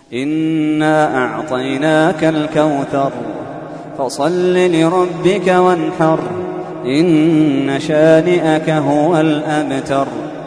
إنا أعطيناك الكوثر فصل لربك وانحر إن شانئك هو الأبتر.